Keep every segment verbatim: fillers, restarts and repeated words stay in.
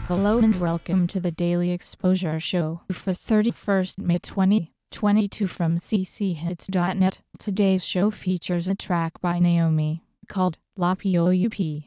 Hello and welcome to the Daily Exposure Show for thirty-first May twenty twenty-two from c c hits dot net. Today's show features a track by Naomi called La Poupe.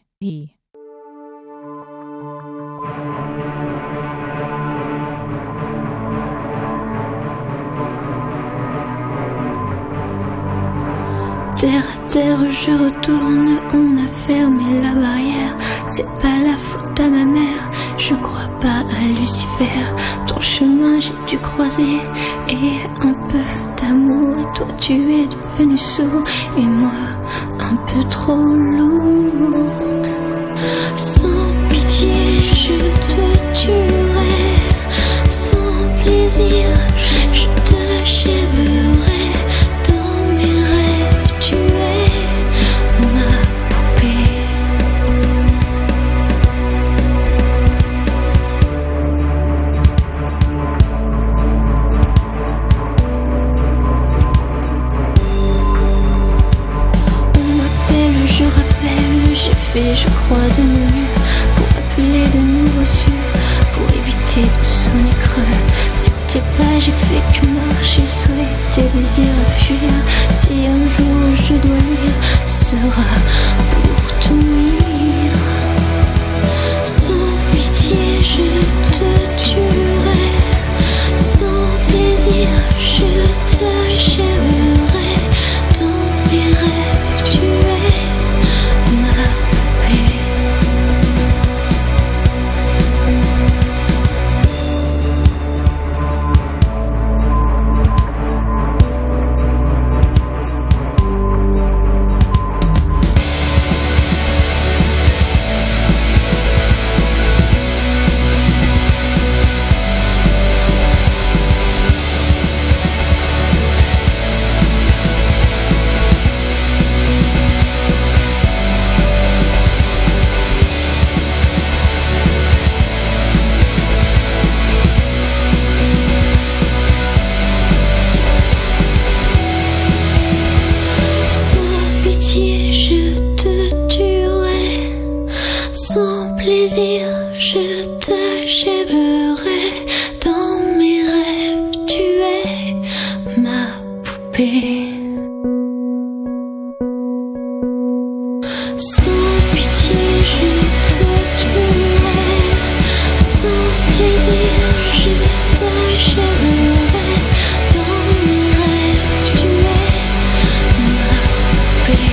Terre à terre je retourne, on a fermé la barrière. C'est pas la faute à ma mère, je crois pas à Lucifer. Ton chemin j'ai dû croiser et un peu d'amour. Et toi tu es devenu sourd et moi un peu trop lourd. Sans pitié je te tuerai, sans plaisir je t'achèverai. J'ai je crois de mon mieux pour appeler de nouveaux cieux, pour éviter de sonner creux. Sur tes pas j'ai fait que marcher, souhaiter, désir à fuir. Si un jour je dois lire, sera pour tout nuire. Sans pitié je te tuerai, sans plaisir je t'achèverai. Dans mes rêves tu es ma plaisir, je t'achèverai. Dans mes rêves, tu es ma poupée. Sans pitié, je te tuerai. Sans plaisir, je t'achèverai. Dans mes rêves, tu es ma poupée.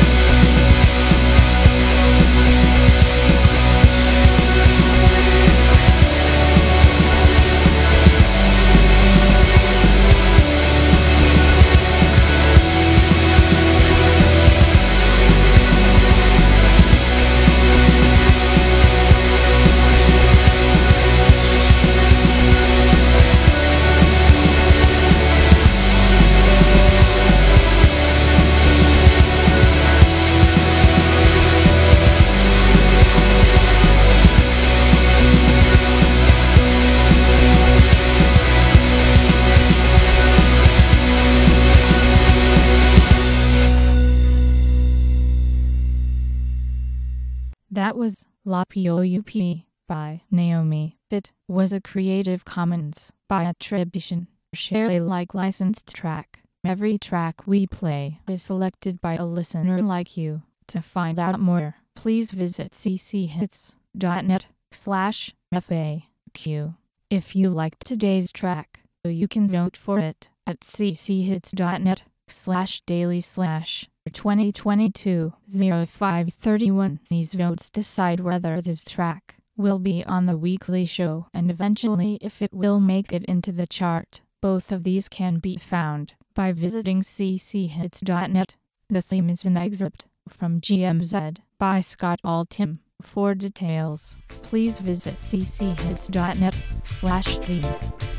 That was La Poupe by Naomi. It was a Creative Commons by attribution, share Alike licensed track. Every track we play is selected by a listener like you. To find out more, please visit c c hits dot net slash F A Q. If you liked today's track, you can vote for it at c c hits dot net slash daily slash twenty twenty-two oh five thirty-one. These votes decide whether this track will be on the weekly show and eventually if it will make it into the chart. Both of these can be found by visiting c c hits dot net. The theme is an excerpt from G M Z by Scott Altham. For details, please visit c c hits dot net slash theme.